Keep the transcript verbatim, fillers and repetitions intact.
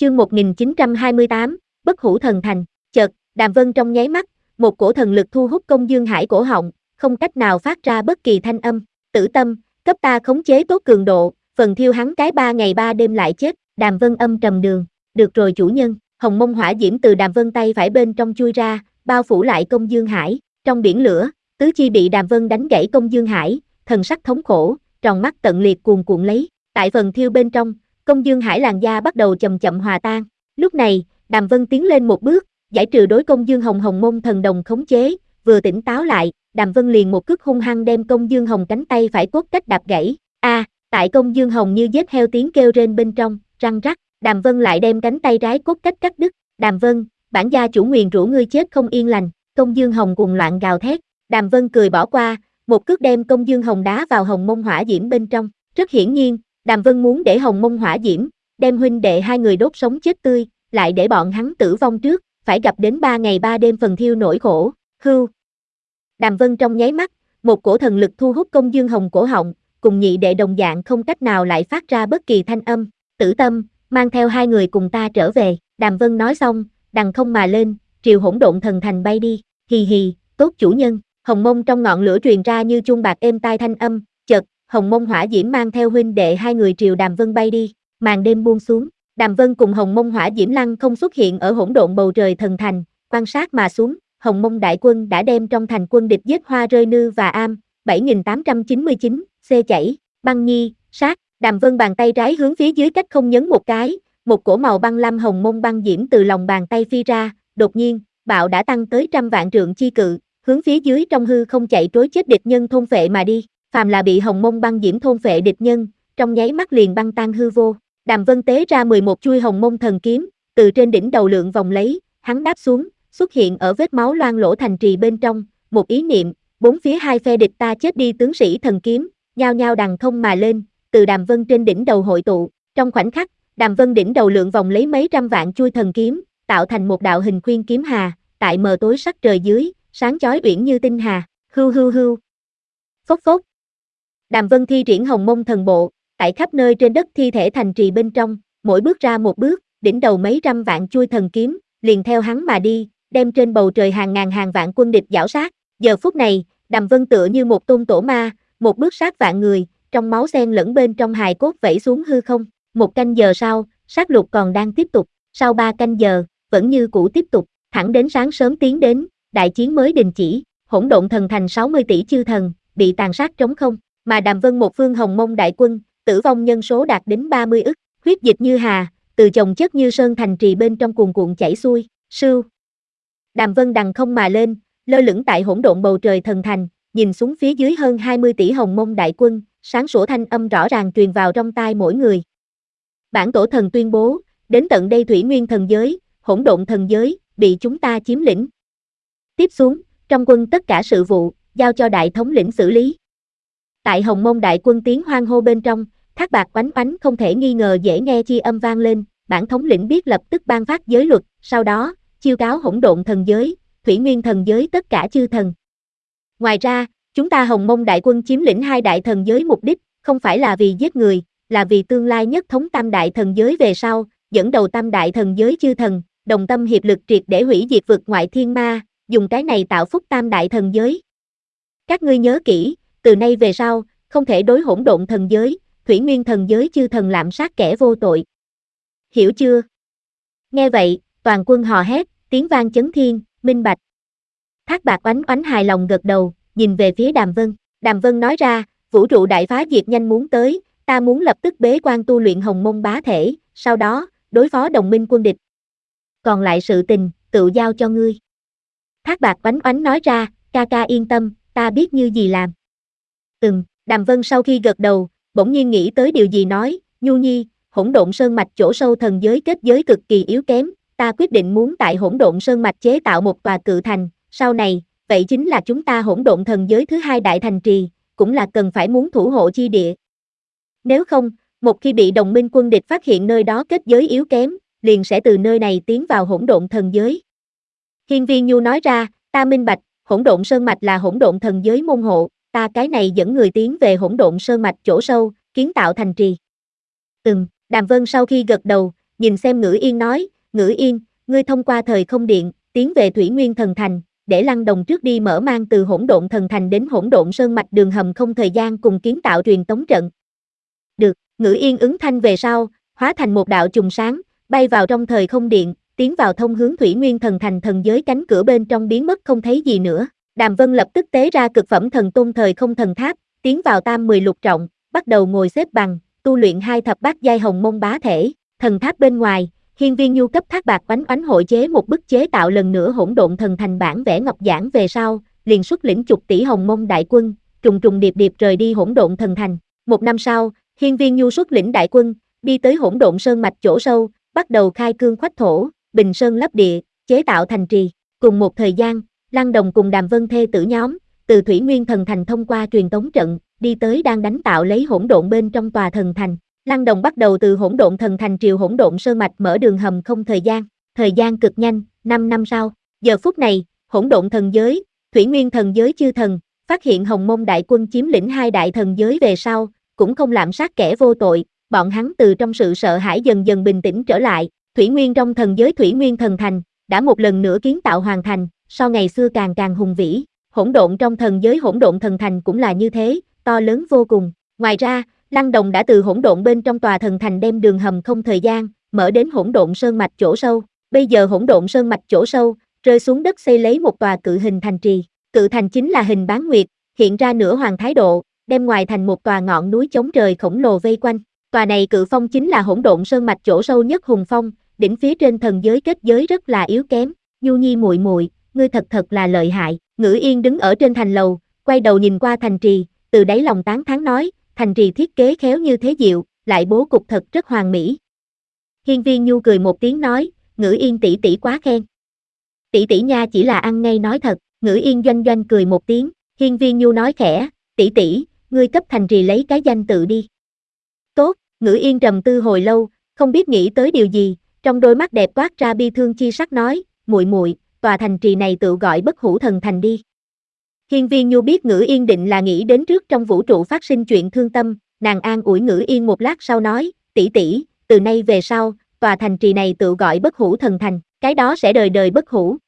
Chương một nghìn chín trăm hai mươi tám, Bất Hủ Thần Thành. Chợt, Đàm Vân trong nháy mắt, một cổ thần lực thu hút Công Dương Hải cổ họng, không cách nào phát ra bất kỳ thanh âm. Tử tâm, cấp ta khống chế tốt cường độ, phần thiêu hắn cái ba ngày ba đêm lại chết. Đàm Vân âm trầm đường. Được rồi chủ nhân. Hồng mông hỏa diễm từ Đàm Vân tay phải bên trong chui ra, bao phủ lại Công Dương Hải. Trong biển lửa, tứ chi bị Đàm Vân đánh gãy Công Dương Hải, thần sắc thống khổ, tròng mắt tận liệt cuồn cuộn lấy. Tại phần thiêu bên trong, Công Dương Hải làn da bắt đầu chậm chậm hòa tan. Lúc này, Đàm Vân tiến lên một bước, giải trừ đối Công Dương Hồng Hồng môn thần đồng khống chế, vừa tỉnh táo lại, Đàm Vân liền một cước hung hăng đem Công Dương Hồng cánh tay phải cốt cách đạp gãy. A, à, tại Công Dương Hồng như giết heo tiếng kêu rên bên trong, răng rắc, Đàm Vân lại đem cánh tay trái cốt cách cắt đứt. Đàm Vân, bản gia chủ nguyền rủa ngươi chết không yên lành. Công Dương Hồng cuồng loạn gào thét. Đàm Vân cười bỏ qua, một cước đem Công Dương Hồng đá vào Hồng mông hỏa diễm bên trong. Rất hiển nhiên, Đàm Vân muốn để Hồng mông hỏa diễm đem huynh đệ hai người đốt sống chết tươi, lại để bọn hắn tử vong trước, phải gặp đến ba ngày ba đêm phần thiêu nỗi khổ. Hưu. Đàm Vân trong nháy mắt, một cổ thần lực thu hút Công Dương Hồng cổ họng, cùng nhị đệ đồng dạng không cách nào lại phát ra bất kỳ thanh âm. Tử tâm, mang theo hai người cùng ta trở về. Đàm Vân nói xong, đằng không mà lên, triều Hỗn Độn Thần Thành bay đi. Hì hì, tốt chủ nhân. Hồng mông trong ngọn lửa truyền ra như chuông bạc êm tai thanh âm. Chợt, Hồng mông hỏa diễm mang theo huynh đệ hai người triều Đàm Vân bay đi. Màn đêm buông xuống, Đàm Vân cùng Hồng mông hỏa diễm lăng không xuất hiện ở hỗn độn bầu trời thần thành, quan sát mà xuống. Hồng mông đại quân đã đem trong thành quân địch giết Hoa Rơi Nư và Am. bảy nghìn tám trăm chín mươi chín, C chảy, băng nhi, sát. Đàm Vân bàn tay trái hướng phía dưới cách không nhấn một cái, một cổ màu băng lam hồng mông băng diễm từ lòng bàn tay phi ra. Đột nhiên, bạo đã tăng tới trăm vạn trượng chi cự, hướng phía dưới trong hư không chạy trối chết địch nhân thôn phệ mà đi. Phàm là bị hồng mông băng diễm thôn phệ địch nhân, trong nháy mắt liền băng tan hư vô. Đàm Vân tế ra mười một chuôi hồng mông thần kiếm, từ trên đỉnh đầu lượng vòng lấy, hắn đáp xuống, xuất hiện ở vết máu loang lỗ thành trì bên trong, một ý niệm, bốn phía hai phe địch ta chết đi tướng sĩ thần kiếm, nhao nhao đằng không mà lên, từ Đàm Vân trên đỉnh đầu hội tụ. Trong khoảnh khắc, Đàm Vân đỉnh đầu lượng vòng lấy mấy trăm vạn chuôi thần kiếm, tạo thành một đạo hình khuyên kiếm hà, tại mờ tối sắc trời dưới, sáng chói uyển như tinh hà. Hưu hưu hưu. Phốc phốc. Đàm Vân thi triển hồng mông thần bộ, tại khắp nơi trên đất thi thể thành trì bên trong, mỗi bước ra một bước, đỉnh đầu mấy trăm vạn chuôi thần kiếm, liền theo hắn mà đi, đem trên bầu trời hàng ngàn hàng vạn quân địch giảo sát. Giờ phút này, Đàm Vân tựa như một tôn tổ ma, một bước sát vạn người, trong máu xen lẫn bên trong hài cốt vẩy xuống hư không. Một canh giờ sau, sát lục còn đang tiếp tục, sau ba canh giờ, vẫn như cũ tiếp tục, thẳng đến sáng sớm tiến đến, đại chiến mới đình chỉ. Hỗn Độn Thần Thành sáu mươi tỷ chư thần, bị tàn sát trống không, mà Đàm Vân một phương hồng mông đại quân, tử vong nhân số đạt đến ba mươi ức, huyết dịch như hà, từ chồng chất như sơn thành trì bên trong cuồn cuộn chảy xuôi. Sưu. Đàm Vân đằng không mà lên, lơ lửng tại hỗn độn bầu trời thần thành, nhìn xuống phía dưới hơn hai mươi tỷ hồng mông đại quân, sáng sủa thanh âm rõ ràng truyền vào trong tai mỗi người. Bản tổ thần tuyên bố, đến tận đây Thủy Nguyên thần giới, Hỗn Độn thần giới, bị chúng ta chiếm lĩnh. Tiếp xuống, trong quân tất cả sự vụ, giao cho đại thống lĩnh xử lý. Tại hồng mông đại quân tiếng hoan hô bên trong, thác bạc oánh oánh không thể nghi ngờ dễ nghe chi âm vang lên, bản thống lĩnh biết lập tức ban phát giới luật, sau đó, chiêu cáo Hỗn Độn thần giới, Thủy Nguyên thần giới tất cả chư thần. Ngoài ra, chúng ta hồng mông đại quân chiếm lĩnh hai đại thần giới mục đích, không phải là vì giết người, là vì tương lai nhất thống tam đại thần giới về sau, dẫn đầu tam đại thần giới chư thần, đồng tâm hiệp lực triệt để hủy diệt vực ngoại thiên ma, dùng cái này tạo phúc tam đại thần giới. Các ngươi nhớ kỹ, từ nay về sau, không thể đối Hỗn Độn thần giới, Thủy Nguyên thần giới chư thần lạm sát kẻ vô tội. Hiểu chưa? Nghe vậy, toàn quân hò hét, tiếng vang chấn thiên, minh bạch. Thác bạc oánh oánh hài lòng gật đầu, nhìn về phía Đàm Vân. Đàm Vân nói ra, vũ trụ đại phá diệt nhanh muốn tới, ta muốn lập tức bế quan tu luyện hồng mông bá thể, sau đó, đối phó đồng minh quân địch. Còn lại sự tình, tự giao cho ngươi. Thác bạc oánh oánh nói ra, ca ca yên tâm, ta biết như gì làm. Ừm, Đàm Vân sau khi gật đầu, bỗng nhiên nghĩ tới điều gì nói, Nhu Nhi, Hỗn Độn Sơn Mạch chỗ sâu thần giới kết giới cực kỳ yếu kém, ta quyết định muốn tại Hỗn Độn Sơn Mạch chế tạo một tòa cự thành, sau này, vậy chính là chúng ta Hỗn Độn thần giới thứ hai đại thành trì, cũng là cần phải muốn thủ hộ chi địa. Nếu không, một khi bị đồng minh quân địch phát hiện nơi đó kết giới yếu kém, liền sẽ từ nơi này tiến vào Hỗn Độn thần giới. Hiên Viên Nhu nói ra, ta minh bạch, Hỗn Độn Sơn Mạch là Hỗn Độn thần giới môn hộ, ta cái này dẫn người tiến về Hỗn Độn Sơn Mạch chỗ sâu, kiến tạo thành trì. Ừm, Đàm Vân sau khi gật đầu, nhìn xem Ngữ Yên nói, Ngữ Yên, ngươi thông qua thời không điện, tiến về Thủy Nguyên Thần Thành, để Lăng Đồng trước đi mở mang từ Hỗn Độn Thần Thành đến Hỗn Độn Sơn Mạch đường hầm không thời gian cùng kiến tạo truyền tống trận. Được, Ngữ Yên ứng thanh về sau, hóa thành một đạo chùm sáng, bay vào trong thời không điện, tiến vào thông hướng Thủy Nguyên Thần Thành thần giới cánh cửa bên trong biến mất không thấy gì nữa. Đàm Vân lập tức tế ra cực phẩm thần tôn thời không thần tháp, tiến vào tam mười lục trọng, bắt đầu ngồi xếp bằng, tu luyện hai thập bát giai hồng mông bá thể. Thần tháp bên ngoài, Hiên Viên Nhu cấp thác bạc oánh oánh hội chế một bức chế tạo lần nữa Hỗn Độn Thần Thành bản vẽ ngọc giản về sau, liền xuất lĩnh chục tỷ hồng mông đại quân, trùng trùng điệp điệp rời đi Hỗn Độn Thần Thành. Một năm sau, Hiên Viên Nhu xuất lĩnh đại quân, đi tới Hỗn Độn Sơn mạch chỗ sâu, bắt đầu khai cương khoách thổ, bình sơn lấp địa, chế tạo thành trì. Cùng một thời gian, Lăng Đồng cùng Đàm Vân thê tử nhóm, từ Thủy Nguyên Thần Thành thông qua truyền tống trận, đi tới đang đánh tạo lấy hỗn độn bên trong tòa thần thành. Lăng Đồng bắt đầu từ Hỗn Độn Thần Thành triều Hỗn Độn Sơn mạch mở đường hầm không thời gian. Thời gian cực nhanh, năm năm sau, giờ phút này, Hỗn Độn Thần Giới, Thủy Nguyên Thần Giới chư thần, phát hiện Hồng Mông đại quân chiếm lĩnh hai đại thần giới về sau, cũng không lạm sát kẻ vô tội, bọn hắn từ trong sự sợ hãi dần dần bình tĩnh trở lại. Thủy Nguyên trong thần giới Thủy Nguyên Thần Thành, đã một lần nữa kiến tạo hoàn thành, so ngày xưa càng càng hùng vĩ. Hỗn độn trong thần giới Hỗn Độn Thần Thành cũng là như thế, to lớn vô cùng. Ngoài ra, Lăng Đồng đã từ hỗn độn bên trong tòa thần thành đem đường hầm không thời gian, mở đến Hỗn Độn Sơn mạch chỗ sâu. Bây giờ Hỗn Độn Sơn mạch chỗ sâu, rơi xuống đất xây lấy một tòa cự hình thành trì. Cự thành chính là hình bán nguyệt, hiện ra nửa hoàng thái độ, đem ngoài thành một tòa ngọn núi chống trời khổng lồ vây quanh. Tòa này cự phong chính là Hỗn Độn Sơn mạch chỗ sâu nhất hùng phong, đỉnh phía trên thần giới kết giới rất là yếu kém. Nhu Nhi muội muội, ngươi thật thật là lợi hại. Ngữ Yên đứng ở trên thành lầu, quay đầu nhìn qua thành trì, từ đáy lòng tán thán nói, thành trì thiết kế khéo như thế diệu, lại bố cục thật rất hoàn mỹ. Hiên Viên Nhu cười một tiếng nói, Ngữ Yên tỷ tỷ quá khen. Tỷ tỷ nha chỉ là ăn ngay nói thật. Ngữ Yên doanh doanh cười một tiếng, Hiên Viên Nhu nói khẽ, tỷ tỷ, ngươi cấp thành trì lấy cái danh tự đi. Tốt, Ngữ Yên trầm tư hồi lâu, không biết nghĩ tới điều gì, trong đôi mắt đẹp toát ra bi thương chi sắc nói, muội muội, tòa thành trì này tự gọi Bất Hủ Thần Thành đi. Hiên Viên Nhu biết Ngữ Yên định là nghĩ đến trước trong vũ trụ phát sinh chuyện thương tâm, nàng an ủi Ngữ Yên một lát sau nói, tỷ tỷ, từ nay về sau, tòa thành trì này tự gọi Bất Hủ Thần Thành, cái đó sẽ đời đời bất hủ.